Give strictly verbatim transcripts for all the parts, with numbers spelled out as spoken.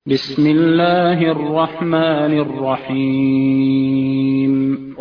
بسم الله الرحمن الرحيم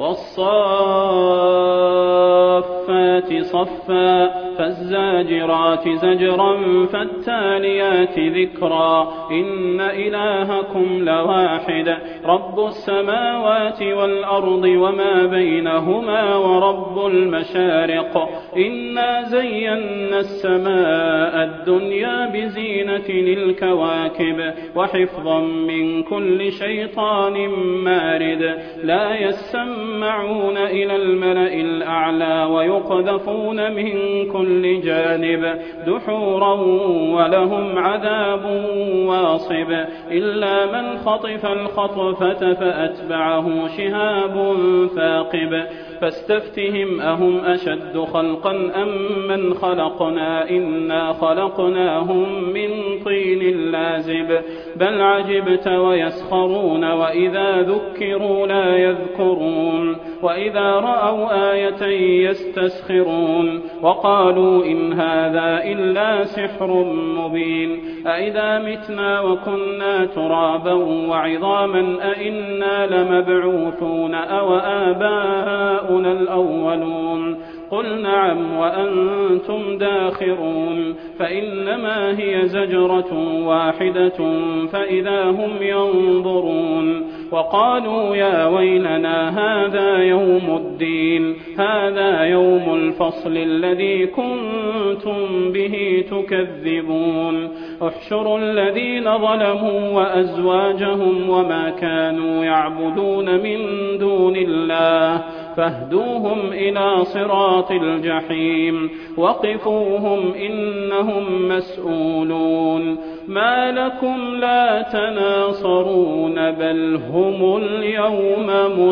والصافات صفا فالزاجرات زجرا فالتاليات ذكرا إن إلهكم لواحد رب السماوات والأرض وما بينهما ورب المشارق إنا زينا السماء الدنيا بزينة الكواكب وحفظا من كل شيطان مارد لا يسمعون إلى الملأ الأعلى ويقذفون من كل جانب دحورا ولهم عذاب واصب إلا من خطف الخطفة فأتبعه شهاب ثاقب فاستفتهم أهم أشد خلقا أم من خلقنا إنا خلقناهم من طين لازب بل عجبت ويسخرون وإذا ذكروا لا يذكرون وإذا رأوا آية يستسخرون وقالوا إن هذا إلا سحر مبين أئذا متنا وكنا ترابا وعظاما أئنا لمبعوثون أو آباؤنا الأولون قل نعم وأنتم داخرون فإنما هي زجرة واحدة فإذا هم ينظرون وقالوا يا ويلنا هذا يوم الدين هذا يوم الفصل الذي كنتم به تكذبون احشروا الذين ظلموا وأزواجهم وما كانوا يعبدون من دون الله فاهدوهم إلى صراط الجحيم وقفوهم إنهم مسؤولون ما لكم لا تناصرون بل هم اليوم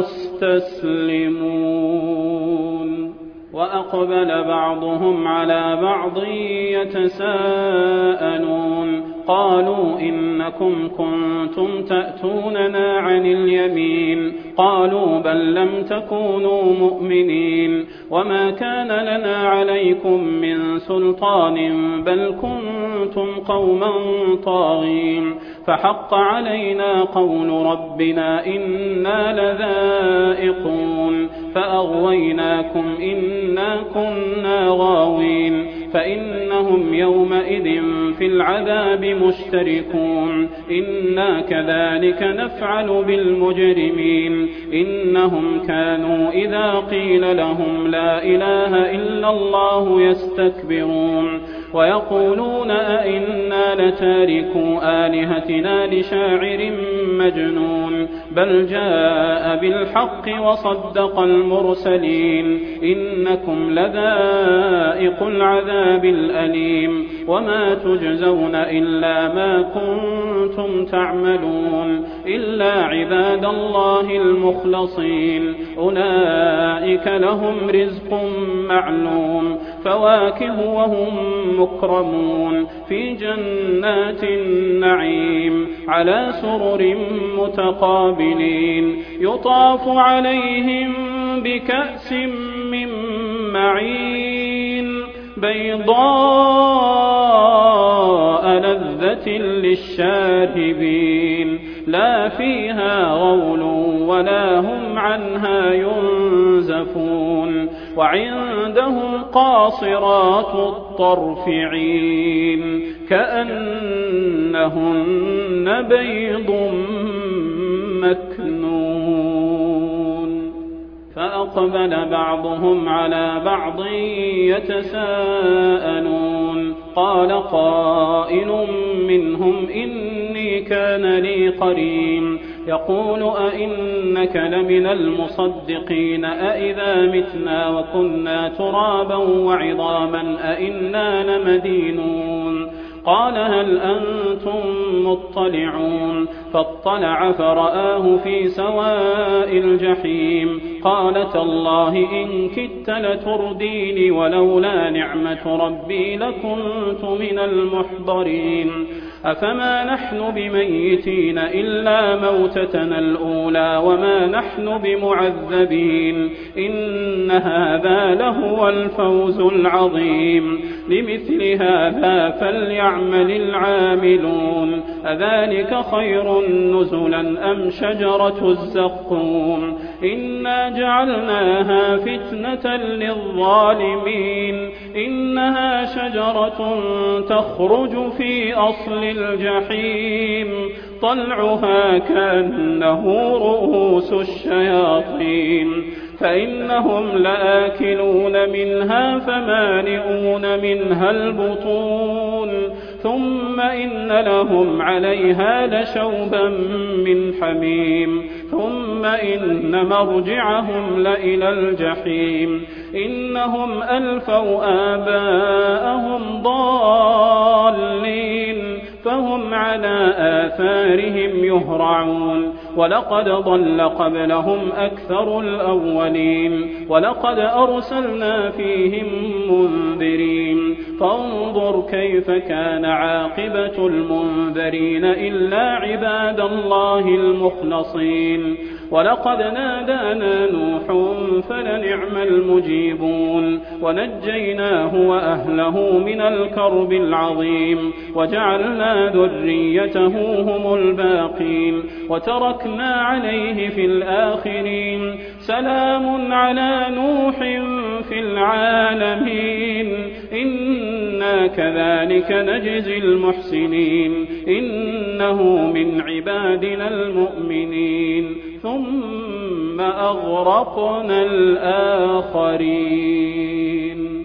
مستسلمون وأقبل بعضهم على بعض يتساءلون قالوا إنكم كنتم تأتوننا عن اليمين قالوا بل لم تكونوا مؤمنين وما كان لنا عليكم من سلطان بل كنتم قوما طاغين فحق علينا قول ربنا إنا لذائقون فأغويناكم إنا كنا غاوين فإنهم يومئذ في العذاب مشتركون إنا كذلك نفعل بالمجرمين إنهم كانوا إذا قيل لهم لا إله إلا الله يستكبرون ويقولون أئنا لتاركوا آلهتنا لشاعر مجنون بل جاء بالحق وصدق المرسلين إنكم لذائق العذاب الأليم وما تجزون إلا ما كنتم تعملون إلا عباد الله المخلصين أولئك لهم رزق معلوم فواكه وهم مكرمون في جنات النعيم على سرر متقابلين يطاف عليهم بكأس من معين بيضاء لذة للشاربين لا فيها غول ولا هم عنها ينزفون وعندهم قاصرات الطرف عين كأنهن بيض مكنون فأقبل بعضهم على بعض يتساءلون قال قائل منهم إني كان لي قرين يقول أئنك لمن المصدقين أئذا متنا وكنا ترابا وعظاما أئنا لمدينون قال هل أنتم مطلعون فاطلع فرآه في سواء الجحيم قال تالله إن كدت لترديني ولولا نعمة ربي لكنت من المحضرين أفما نحن بميتين إلا موتتنا الأولى وما نحن بمعذبين إن هذا لهو الفوز العظيم لمثل هذا فليعمل العاملون أذلك خير نزلا أم شجرة الزقوم إنا جعلناها فتنة للظالمين إنها شجرة تخرج في أصل الجحيم طلعها كأنه رؤوس الشياطين فإنهم لآكلون منها فمالئون منها البطون ثم إن لهم عليها لشوبا من حميم ثم إن مرجعهم لإلى الجحيم إنهم ألفوا آباءهم ضالين فهم على آثارهم يهرعون ولقد ضل قبلهم أكثر الأولين ولقد أرسلنا فيهم منذرين فانظر كيف كان عاقبة المنذرين إلا عباد الله المخلصين ولقد نادانا نوح فلنعم المجيبون ونجيناه وأهله من الكرب العظيم وجعلنا ذريته هم الباقين وتركنا عليه في الآخرين سلام على نوح في العالمين إنا كذلك نجزي المحسنين إنه من عبادنا المؤمنين ثم أغرقنا الآخرين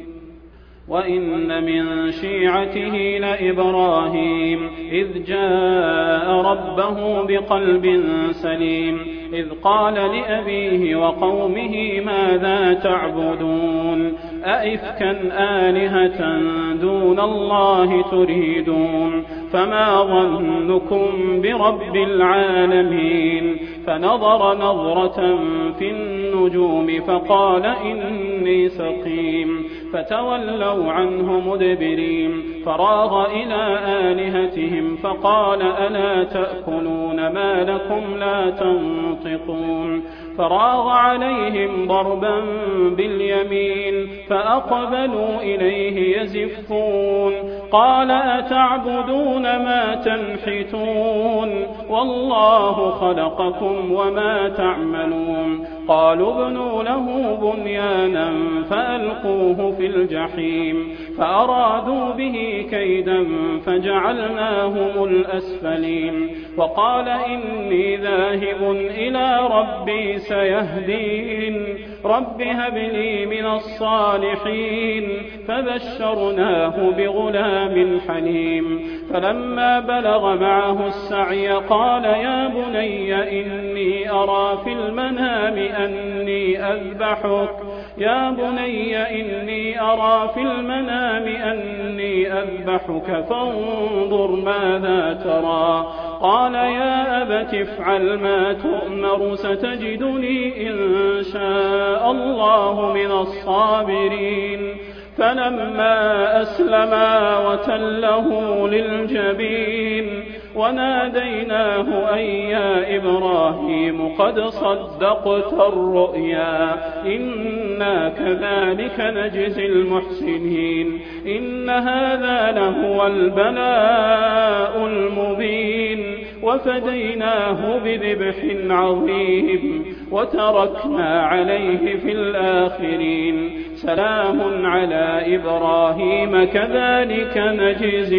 وإن من شيعته لإبراهيم إذ جاء ربه بقلب سليم إذ قال لأبيه وقومه ماذا تعبدون أئفكا آلهة دون الله تريدون فما ظنكم برب العالمين فنظر نظرة في النجوم فقال إني سقيم فتولوا عنه مدبرين فراغ إلى آلهتهم فقال ألا تأكلون ما لكم لا تنطقون فراغ عليهم ضربا باليمين فأقبلوا إليه يزفون قال أتعبدون ما تنحتون والله خلقكم وما تعملون قالوا ابنوا له بنيانا فألقوه في الجحيم فأرادوا به كيدا فجعلناهم الأسفلين وقال إني ذاهب إلى ربي سيهدين رب هب لي من الصالحين فبشرناه بغلام حليم فلما بلغ معه السعي قال يا بني إني أرى في المنام أني أذبحك يا بني إني أرى في المنام أني أذبحك فانظر ماذا ترى قال يا أبت افعل ما تؤمر ستجدني إن شاء الله من الصابرين فلما أسلما وتله للجبين وناديناه أن يا إبراهيم قد صدقت الرؤيا إنا كذلك نجزي المحسنين إن هذا لهو البلاء المبين وفديناه بذبح عظيم وتركنا عليه في الآخرين سلام على إبراهيم كذلك نجزي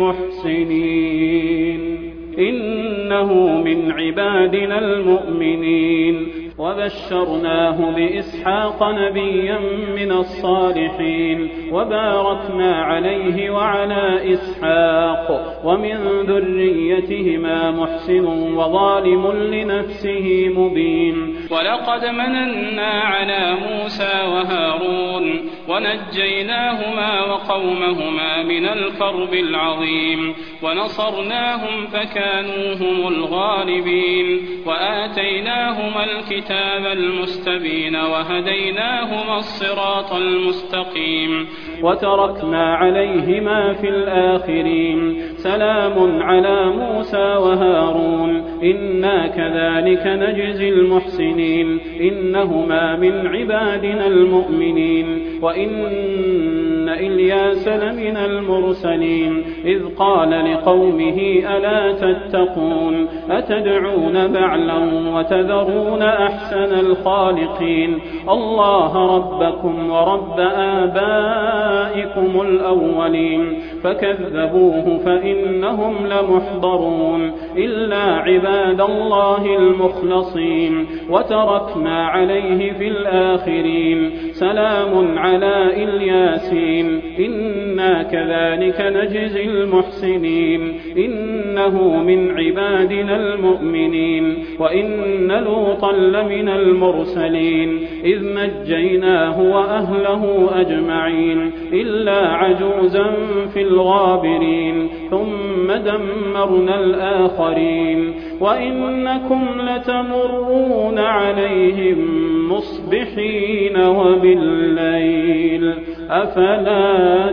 المحسنين إنه من عبادنا المؤمنين وبشرناه بإسحاق نبيا من الصالحين وباركنا عليه وعلى إسحاق ومن ذريتهما محسن وظالم لنفسه مبين ولقد مننا على موسى وهارون ونجيناهما وقومهما من الكرب العظيم ونصرناهم فكانوا هم الغالبين وآتيناهما الكتاب المستبين وهديناهما الصراط المستقيم وتركنا عليهما في الآخرين سلام على موسى وهارون إنا كذلك نجزي المحسنين إنهما من عبادنا المؤمنين وإن إن إلياس لمن المرسلين إذ قال لقومه ألا تتقون أتدعون بعلا وتذرون أحسن الخالقين الله ربكم ورب آبائكم الأولين فكذبوه فإنهم لمحضرون إلا عباد الله المخلصين وتركنا عليه في الآخرين سلام على إلياسين إنا كذلك نجزي المحسنين إنه من عبادنا المؤمنين وإن لوطا لمن المرسلين إذ نجيناه وأهله أجمعين إلا عجوزا في الغابرين ثم دمرنا الآخرين وإنكم لتمرون عليهم مصبحين وبالليل أفلا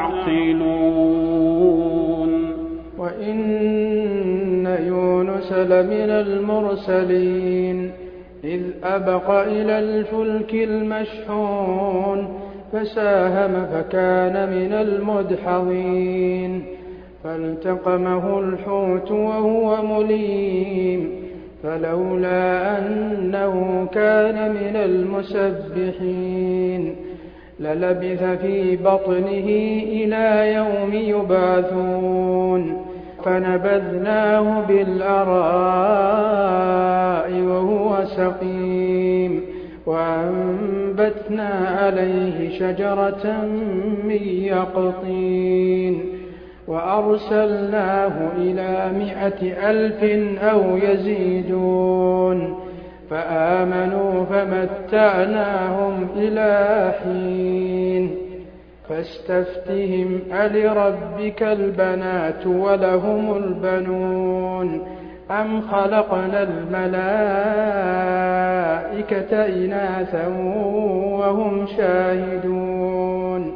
تعقلون وإن يونس لمن المرسلين إذ أبق إلى الفلك المشحون فساهم فكان من المدحضين فالتقمه الحوت وهو مليم فلولا أنه كان من المسبحين للبث في بطنه إلى يوم يبعثون فنبذناه بالأراء وهو سقيم وأنبتنا عليه شجرة من يقطين وأرسلناه إلى مائة ألف أو يزيدون فآمنوا فمتعناهم إلى حين فاستفتهم ألربك البنات ولهم البنون أم خلقنا الملائكة إناثا وهم شاهدون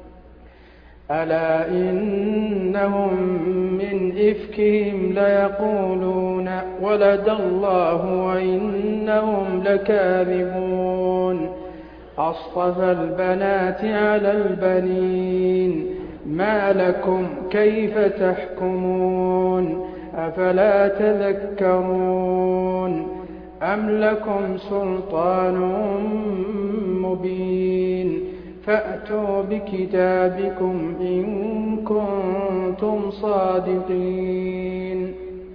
ألا إنهم من إفكهم ليقولون ولد الله وإنهم لكاذبون أصطفى البنات على البنين ما لكم كيف تحكمون أفلا تذكرون أم لكم سلطان مبين فأتوا بكتابكم إن كنتم صادقين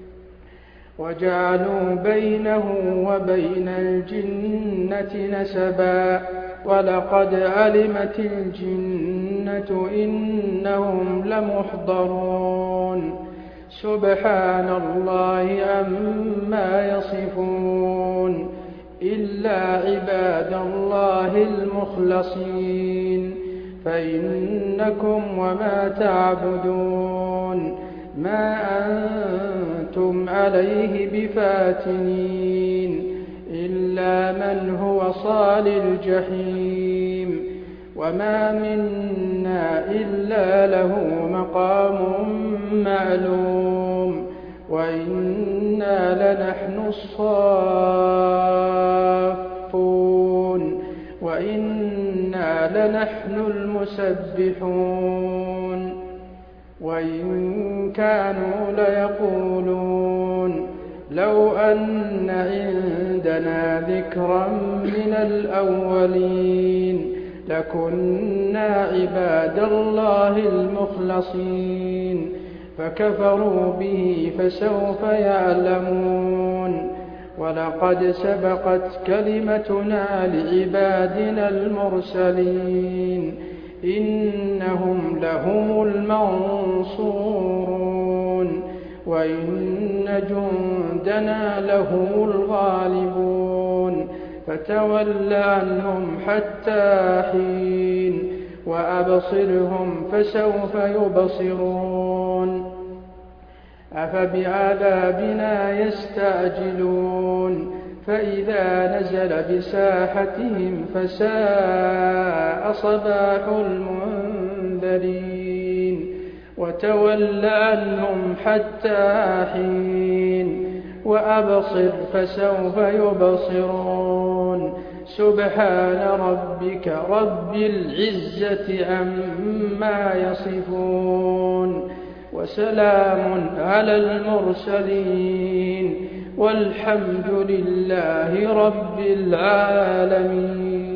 وجعلوا بينه وبين الجنة نسبا ولقد علمت الجنة إنهم لمحضرون سبحان الله عما يصفون إلا عباد الله المخلصين فإنكم وما تعبدون ما أنتم عليه بفاتنين إلا من هو صال الجحيم وما منا إلا له مقام معلوم وإنا لنحن الصافون وإنا لنحن المسبحون وإن كانوا ليقولون لو أن عندنا ذكرا من الأولين لكنا عباد الله المخلصين فكفروا به فسوف يعلمون ولقد سبقت كلمتنا لعبادنا المرسلين إنهم لهم المنصورون وإن جندنا لهم الغالبون فتول عنهم حتى حين وأبصرهم فسوف يبصرون أفبعذابنا يستعجلون فإذا نزل بساحتهم فساء صباح المنذرين وتول عنهم حتى حين وأبصر فسوف يبصرون سبحان ربك رب العزة عما يصفون وسلام على المرسلين والحمد لله رب العالمين.